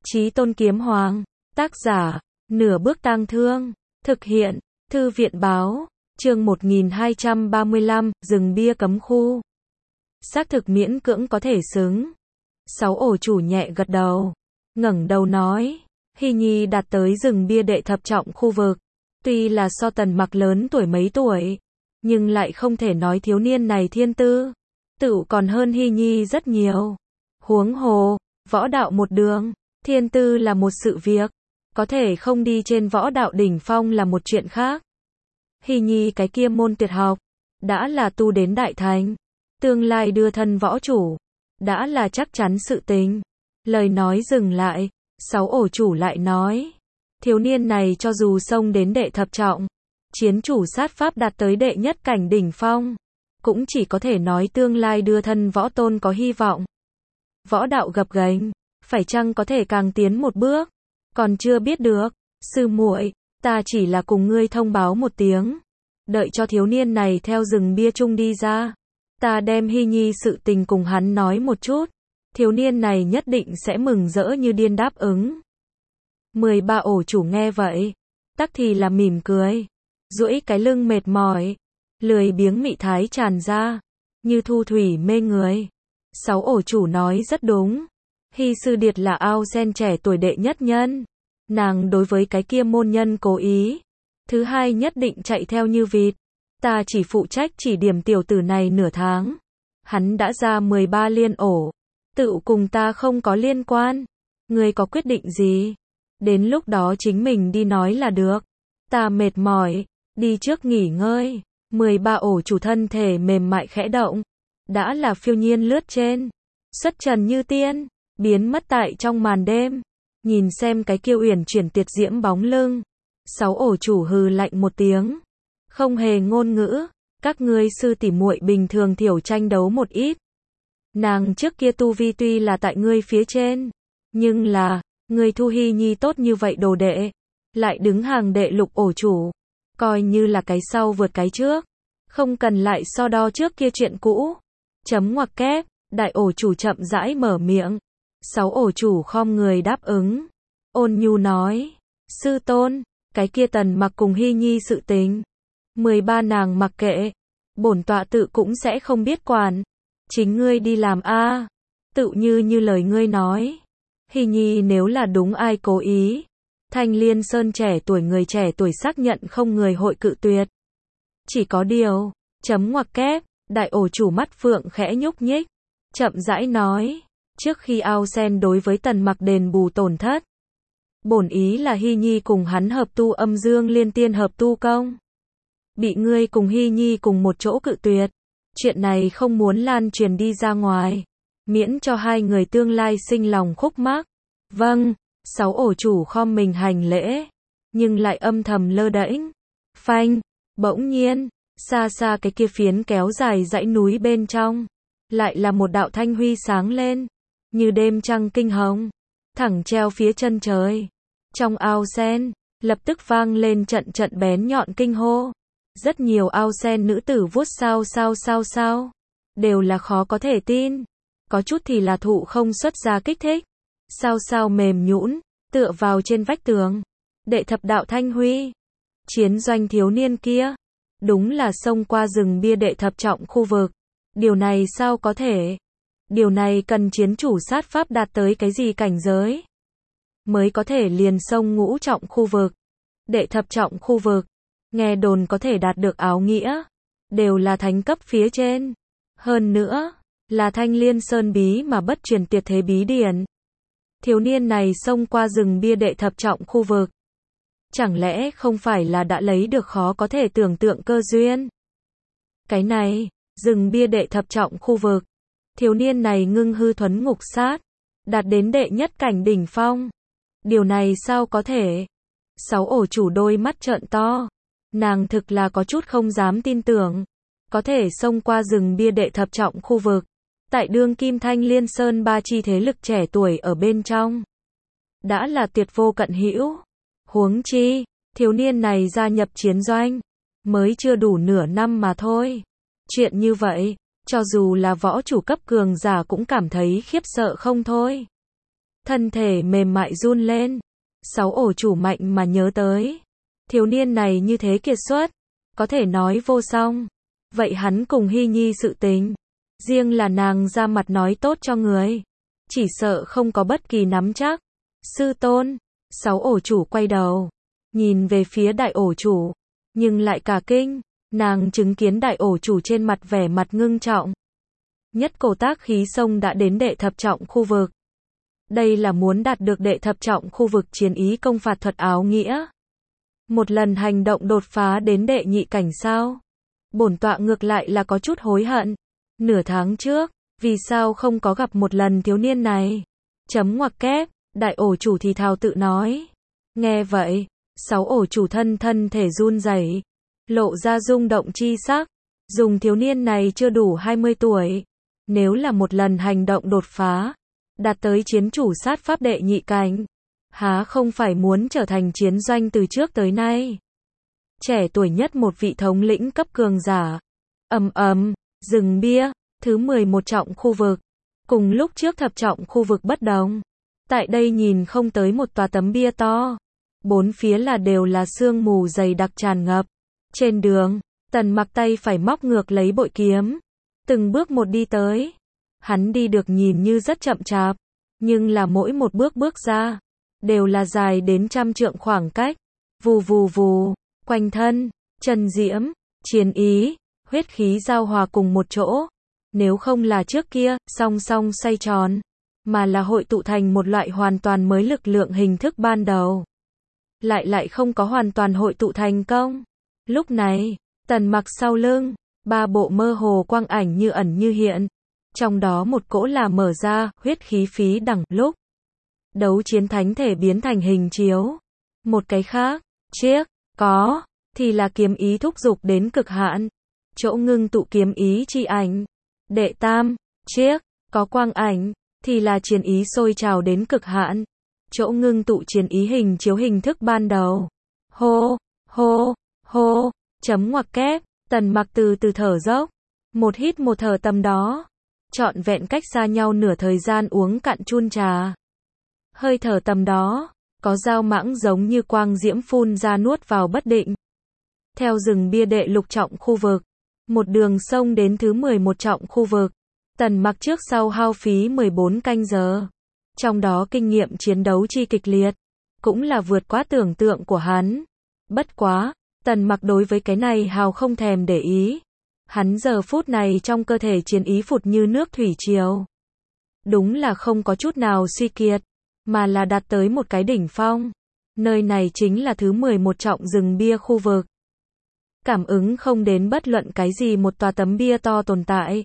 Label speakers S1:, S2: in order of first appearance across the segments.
S1: Chí Tôn Kiếm Hoàng, tác giả, Nửa Bước Tang Thương, thực hiện, Thư viện báo, chương 1235, rừng bia cấm khu. Xác thực miễn cưỡng có thể xứng. Sáu ổ chủ nhẹ gật đầu, ngẩng đầu nói, Hy Nhi đạt tới rừng bia đệ thập trọng khu vực. Tuy là so Tần Mặc lớn tuổi mấy tuổi, nhưng lại không thể nói thiếu niên này thiên tư tựu còn hơn Hy Nhi rất nhiều. Huống hồ, võ đạo một đường, thiên tư là một sự việc, có thể không đi trên võ đạo đỉnh phong là một chuyện khác. Hy Nhi cái kia môn tuyệt học, đã là tu đến đại thành, tương lai đưa thân võ chủ, đã là chắc chắn sự tình. Lời nói dừng lại, sáu ổ chủ lại nói, thiếu niên này cho dù xông đến đệ thập trọng, chiến chủ sát pháp đạt tới đệ nhất cảnh đỉnh phong, cũng chỉ có thể nói tương lai đưa thân võ tôn có hy vọng. Võ đạo gập ghềnh, phải chăng có thể càng tiến một bước, còn chưa biết được. Sư muội, ta chỉ là cùng ngươi thông báo một tiếng, đợi cho thiếu niên này theo rừng bia chung đi ra, ta đem Hy Nhi sự tình cùng hắn nói một chút, thiếu niên này nhất định sẽ mừng rỡ như điên đáp ứng. 13 ổ chủ nghe vậy, tắc thì là mỉm cười, duỗi cái lưng mệt mỏi, lười biếng mị thái tràn ra, như thu thủy mê người. Sáu ổ chủ nói rất đúng, Hy sư điệt là ao sen trẻ tuổi đệ nhất nhân, nàng đối với cái kia môn nhân cố ý, thứ hai nhất định chạy theo như vịt, ta chỉ phụ trách chỉ điểm tiểu tử này nửa tháng, hắn đã ra 13 liên ổ, tự cùng ta không có liên quan, ngươi có quyết định gì, đến lúc đó chính mình đi nói là được, ta mệt mỏi, đi trước nghỉ ngơi. 13 ổ chủ thân thể mềm mại khẽ động, đã là phiêu nhiên lướt trên, xuất trần như tiên, biến mất tại trong màn đêm. Nhìn xem cái kiêu uyển chuyển tuyệt diễm bóng lưng, sáu ổ chủ hừ lạnh một tiếng, không hề ngôn ngữ, các ngươi sư tỷ muội bình thường thiểu tranh đấu một ít. Nàng trước kia tu vi tuy là tại ngươi phía trên, nhưng là, ngươi thu Hy Nhi tốt như vậy đồ đệ, lại đứng hàng đệ lục ổ chủ, coi như là cái sau vượt cái trước, không cần lại so đo trước kia chuyện cũ. Chấm ngoặc kép, đại ổ chủ chậm rãi mở miệng. Sáu ổ chủ khom người đáp ứng, ôn nhu nói, sư tôn, cái kia Tần Mặc cùng Hy Nhi sự tình, 13 nàng mặc kệ, bổn tọa tự cũng sẽ không biết quản, chính ngươi đi làm a. Tự như lời ngươi nói, Hy Nhi nếu là đúng ai cố ý, Thanh Liên Sơn trẻ tuổi người trẻ tuổi xác nhận không người hội cự tuyệt. Chỉ có điều, chấm ngoặc kép, đại ổ chủ mắt phượng khẽ nhúc nhích, chậm rãi nói, trước khi ao sen đối với Tần Mặc đền bù tổn thất, bổn ý là Hy Nhi cùng hắn hợp tu âm dương liên tiên hợp tu công. Bị ngươi cùng Hy Nhi cùng một chỗ cự tuyệt, chuyện này không muốn lan truyền đi ra ngoài, miễn cho hai người tương lai sinh lòng khúc mắc. Vâng, sáu ổ chủ khom mình hành lễ, nhưng lại âm thầm lơ đễnh. Phanh, bỗng nhiên, xa xa cái kia phiến kéo dài dãy núi bên trong, lại là một đạo thanh huy sáng lên, như đêm trăng kinh hồng, thẳng treo phía chân trời. Trong ao sen, lập tức vang lên trận trận bén nhọn kinh hô. Rất nhiều ao sen nữ tử vuốt sao, đều là khó có thể tin. Có chút thì là thụ không xuất ra kích thích. Sao mềm nhũn, tựa vào trên vách tường. Đệ thập đạo thanh huy. Chiến doanh thiếu niên kia, đúng là xông qua rừng bia đệ thập trọng khu vực. Điều này sao có thể? Điều này cần chiến chủ sát pháp đạt tới cái gì cảnh giới mới có thể liền xông ngũ trọng khu vực, đệ thập trọng khu vực, nghe đồn có thể đạt được áo nghĩa, đều là thánh cấp phía trên. Hơn nữa, là Thanh Liên Sơn bí mà bất truyền tuyệt thế bí điển. Thiếu niên này xông qua rừng bia đệ thập trọng khu vực, chẳng lẽ không phải là đã lấy được khó có thể tưởng tượng cơ duyên? Cái này, rừng bia đệ thập trọng khu vực, thiếu niên này ngưng hư thuấn ngục sát, đạt đến đệ nhất cảnh đỉnh phong. Điều này sao có thể? Sáu ổ chủ đôi mắt trợn to, nàng thực là có chút không dám tin tưởng, có thể xông qua rừng bia đệ thập trọng khu vực, tại đương kim Thanh Liên Sơn ba chi thế lực trẻ tuổi ở bên trong, đã là tuyệt vô cận hữu. Huống chi, thiếu niên này gia nhập chiến doanh, mới chưa đủ nửa năm mà thôi. Chuyện như vậy, cho dù là võ chủ cấp cường giả cũng cảm thấy khiếp sợ không thôi. thân thể mềm mại run lên. Sáu ổ chủ mạnh mà nhớ tới. Thiếu niên này như thế kiệt xuất, có thể nói vô song. Vậy hắn cùng Hy Nhi sự tình, riêng là nàng ra mặt nói tốt cho người, chỉ sợ không có bất kỳ nắm chắc. Sư tôn, sáu ổ chủ quay đầu, nhìn về phía đại ổ chủ, nhưng lại cả kinh, nàng chứng kiến đại ổ chủ trên mặt vẻ mặt ngưng trọng. Nhất cổ tác khí xông đã đến đệ thập trọng khu vực. Đây là muốn đạt được đệ thập trọng khu vực chiến ý công phạt thuật áo nghĩa. Một lần hành động đột phá đến đệ nhị cảnh sao? Bổn tọa ngược lại là có chút hối hận. Nửa tháng trước, vì sao không có gặp một lần thiếu niên này? Chấm ngoặc kép, đại ổ chủ thì thào tự nói. Nghe vậy, sáu ổ chủ thân thể run rẩy, lộ ra rung động chi sắc. Dùng thiếu niên này chưa đủ 20 tuổi. Nếu là một lần hành động đột phá, đạt tới chiến chủ sát pháp đệ nhị cảnh, há không phải muốn trở thành chiến doanh từ trước tới nay. Trẻ tuổi nhất một vị thống lĩnh cấp cường giả. Rừng bia, thứ 11 trọng khu vực. Cùng lúc trước thập trọng khu vực bất đồng. Tại đây nhìn không tới một tòa tấm bia to. Bốn phía đều là sương mù dày đặc tràn ngập. Trên đường, Tần Mặc tay phải móc ngược lấy bội kiếm. Từng bước một đi tới. Hắn đi được nhìn như rất chậm chạp. Nhưng là mỗi một bước ra, đều là dài đến 100 trượng khoảng cách. Vù vù vù, quanh thân, chân diễm, chiến ý, huyết khí giao hòa cùng một chỗ. Nếu không là trước kia, song song xoay tròn, mà là hội tụ thành một loại hoàn toàn mới lực lượng hình thức ban đầu. Lại không có hoàn toàn hội tụ thành công. Lúc này, Tần Mặc sau lưng, ba bộ mơ hồ quang ảnh như ẩn như hiện. Trong đó một cỗ là mở ra, huyết khí phí đẳng lúc. Đấu chiến thánh thể biến thành hình chiếu. Một cái khác, thì là kiếm ý thúc dục đến cực hạn. Chỗ ngưng tụ kiếm ý chi ảnh. Đệ tam, có quang ảnh, thì là chiến ý sôi trào đến cực hạn. Chỗ ngưng tụ chiến ý hình chiếu hình thức ban đầu. Hô, chấm ngoặc kép, Tần Mặc từ từ thở dốc. Một hít một thở tầm đó. Trọn vẹn cách xa nhau nửa thời gian uống cạn chun trà. Hơi thở tầm đó, có dao mãng giống như quang diễm phun ra nuốt vào bất định. Theo rừng bia đệ lục trọng khu vực, một đường sông đến thứ 11 trọng khu vực. Tần Mặc trước sau hao phí 14 canh giờ. Trong đó kinh nghiệm chiến đấu chi kịch liệt, cũng là vượt quá tưởng tượng của hắn. Bất quá, Tần Mặc đối với cái này hào không thèm để ý. Hắn giờ phút này trong cơ thể chiến ý phụt như nước thủy triều. Đúng là không có chút nào suy kiệt, mà là đạt tới một cái đỉnh phong. Nơi này chính là thứ 11 trọng rừng bia khu vực. Cảm ứng không đến bất luận cái gì một tòa tấm bia to tồn tại.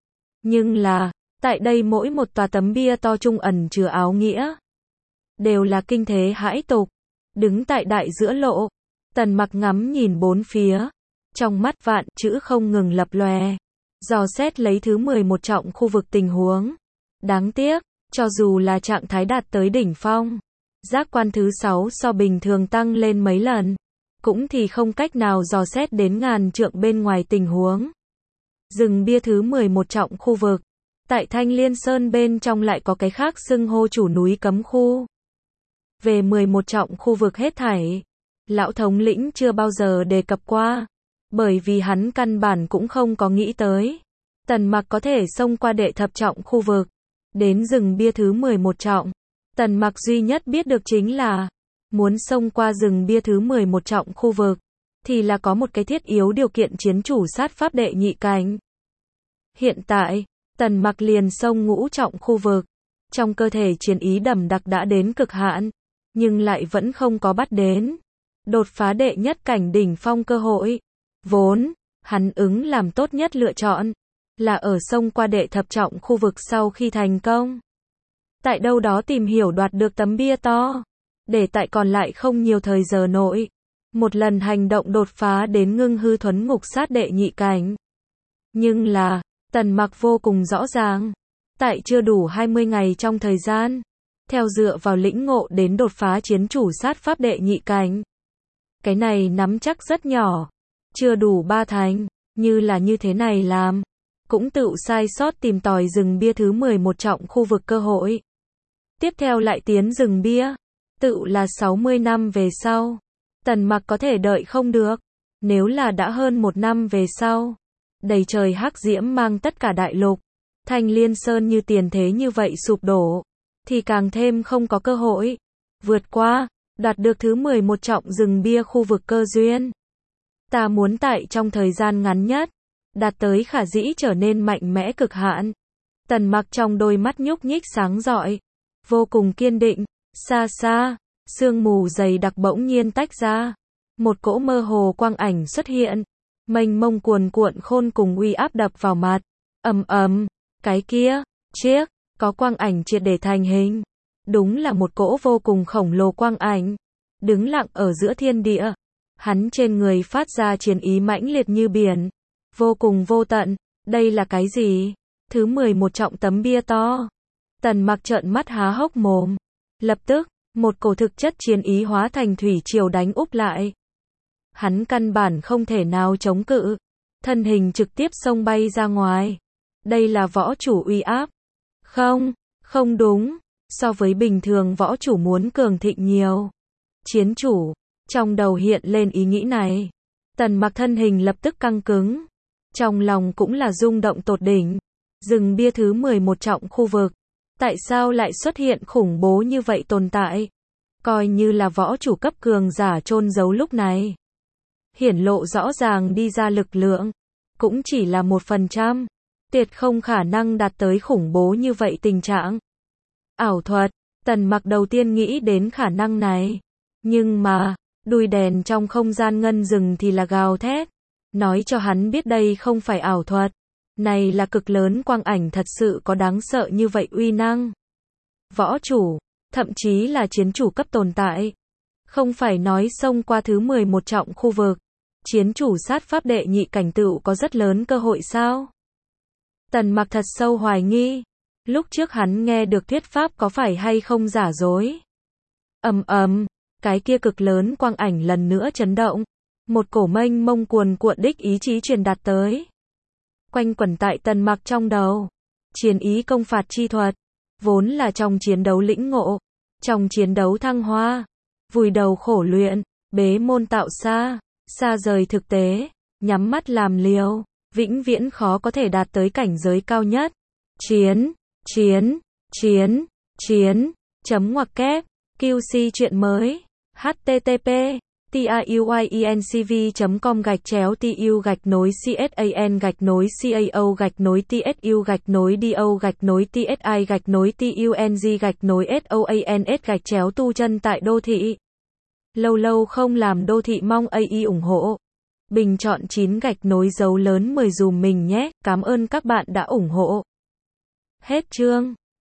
S1: Nhưng là, tại đây mỗi một tòa tấm bia to trung ẩn chứa áo nghĩa. Đều là kinh thế hãi tục. Đứng tại đại giữa lộ, Tần Mặc ngắm nhìn bốn phía. Trong mắt vạn chữ không ngừng lập lòe. Dò xét lấy thứ 11 trọng khu vực tình huống. Đáng tiếc, cho dù là trạng thái đạt tới đỉnh phong. Giác quan thứ 6 so bình thường tăng lên mấy lần. Cũng thì không cách nào dò xét đến ngàn trượng bên ngoài tình huống. Rừng bia thứ 11 trọng khu vực. Tại Thanh Liên Sơn bên trong lại có cái khác xưng hô chủ núi cấm khu. Về 11 trọng khu vực hết thảy, lão thống lĩnh chưa bao giờ đề cập qua. Bởi vì hắn căn bản cũng không có nghĩ tới. Tần Mặc có thể xông qua đệ thập trọng khu vực. Đến rừng bia thứ 11 trọng. Tần Mặc duy nhất biết được chính là, muốn xông qua rừng bia thứ 11 trọng khu vực, thì là có một cái thiết yếu điều kiện chiến chủ sát pháp đệ nhị cảnh. Hiện tại, Tần Mặc liền xông ngũ trọng khu vực. Trong cơ thể chiến ý đậm đặc đã đến cực hạn, nhưng lại vẫn không có bắt đến đột phá đệ nhất cảnh đỉnh phong cơ hội. Vốn, hắn ứng làm tốt nhất lựa chọn là ở xông qua đệ thập trọng khu vực sau khi thành công. Tại đâu đó tìm hiểu đoạt được tấm bia to, để tại còn lại không nhiều thời giờ nội, một lần hành động đột phá đến ngưng hư thuấn ngục sát đệ nhị cảnh. Nhưng là, Tần Mặc vô cùng rõ ràng, tại chưa đủ 20 ngày trong thời gian, theo dựa vào lĩnh ngộ đến đột phá chiến chủ sát pháp đệ nhị cảnh. Cái này nắm chắc rất nhỏ, chưa đủ 3 thành, như là như thế này làm, cũng tự sai sót tìm tòi rừng bia thứ 11 trọng khu vực cơ hội. Tiếp theo lại tiến rừng bia. Tự là 60 năm về sau. Tần Mặc có thể đợi không được. Nếu là đã hơn 1 năm về sau. Đầy trời hắc diễm mang tất cả đại lục. Thanh Liên Sơn như tiền thế như vậy sụp đổ. Thì càng thêm không có cơ hội. Vượt qua. Đạt được thứ 11 trọng rừng bia khu vực cơ duyên. Ta muốn tại trong thời gian ngắn nhất. Đạt tới khả dĩ trở nên mạnh mẽ cực hạn. Tần Mặc trong đôi mắt nhúc nhích sáng rọi. Vô cùng kiên định. Xa xa. Sương mù dày đặc bỗng nhiên tách ra. Một cỗ mơ hồ quang ảnh xuất hiện. Mênh mông cuồn cuộn khôn cùng uy áp đập vào mặt. Ầm ầm. Cái kia. Chiếc. Có quang ảnh triệt để thành hình. Đúng là một cỗ vô cùng khổng lồ quang ảnh. Đứng lặng ở giữa thiên địa. Hắn trên người phát ra chiến ý mãnh liệt như biển. Vô cùng vô tận. Đây là cái gì? Thứ 11 trọng tấm bia to. Tần Mặc trợn mắt há hốc mồm. Lập tức, một cổ thực chất chiến ý hóa thành thủy triều đánh úp lại. Hắn căn bản không thể nào chống cự. Thân hình trực tiếp xông bay ra ngoài. Đây là võ chủ uy áp. Không, không đúng. So với bình thường võ chủ muốn cường thịnh nhiều. Chiến chủ. Trong đầu hiện lên ý nghĩ này. Tần Mặc thân hình lập tức căng cứng. Trong lòng cũng là rung động tột đỉnh. Rừng bia thứ 11 trọng khu vực. Tại sao lại xuất hiện khủng bố như vậy tồn tại? Coi như là võ chủ cấp cường giả chôn giấu lúc này. Hiển lộ rõ ràng đi ra lực lượng. Cũng chỉ là 1%. Tuyệt không khả năng đạt tới khủng bố như vậy tình trạng. Ảo thuật. Tần Mặc đầu tiên nghĩ đến khả năng này. Nhưng mà, đuôi đèn trong không gian ngân rừng thì là gào thét. Nói cho hắn biết đây không phải ảo thuật. Này là cực lớn quang ảnh thật sự có đáng sợ như vậy uy năng. Võ chủ, thậm chí là chiến chủ cấp tồn tại. Không phải nói xông qua thứ 11 trọng khu vực. Chiến chủ sát pháp đệ nhị cảnh tựu có rất lớn cơ hội sao? Tần Mặc thật sâu hoài nghi. Lúc trước hắn nghe được thuyết pháp có phải hay không giả dối. Ầm ầm, cái kia cực lớn quang ảnh lần nữa chấn động. Một cổ mênh mông cuồn cuộn đích ý chí truyền đạt tới. Quanh quẩn tại Tần Mặc trong đầu. Chiến ý công phạt chi thuật. Vốn là trong chiến đấu lĩnh ngộ. Trong chiến đấu thăng hoa. Vùi đầu khổ luyện. Bế môn tạo xa. Xa rời thực tế. Nhắm mắt làm liều. Vĩnh viễn khó có thể đạt tới cảnh giới cao nhất. Chiến. Chiến. Chiến. Chiến. Chấm ngoặc kép. QC chuyện mới. http tayuincv.com/tsu-tsu-tung-tsi-tung-tu chân tại đô thị. Lâu lâu không làm đô thị mong AI ủng hộ. Bình chọn 9 gạch nối dấu lớn 10 dùm mình nhé. Cảm ơn các bạn đã ủng hộ. Hết chương.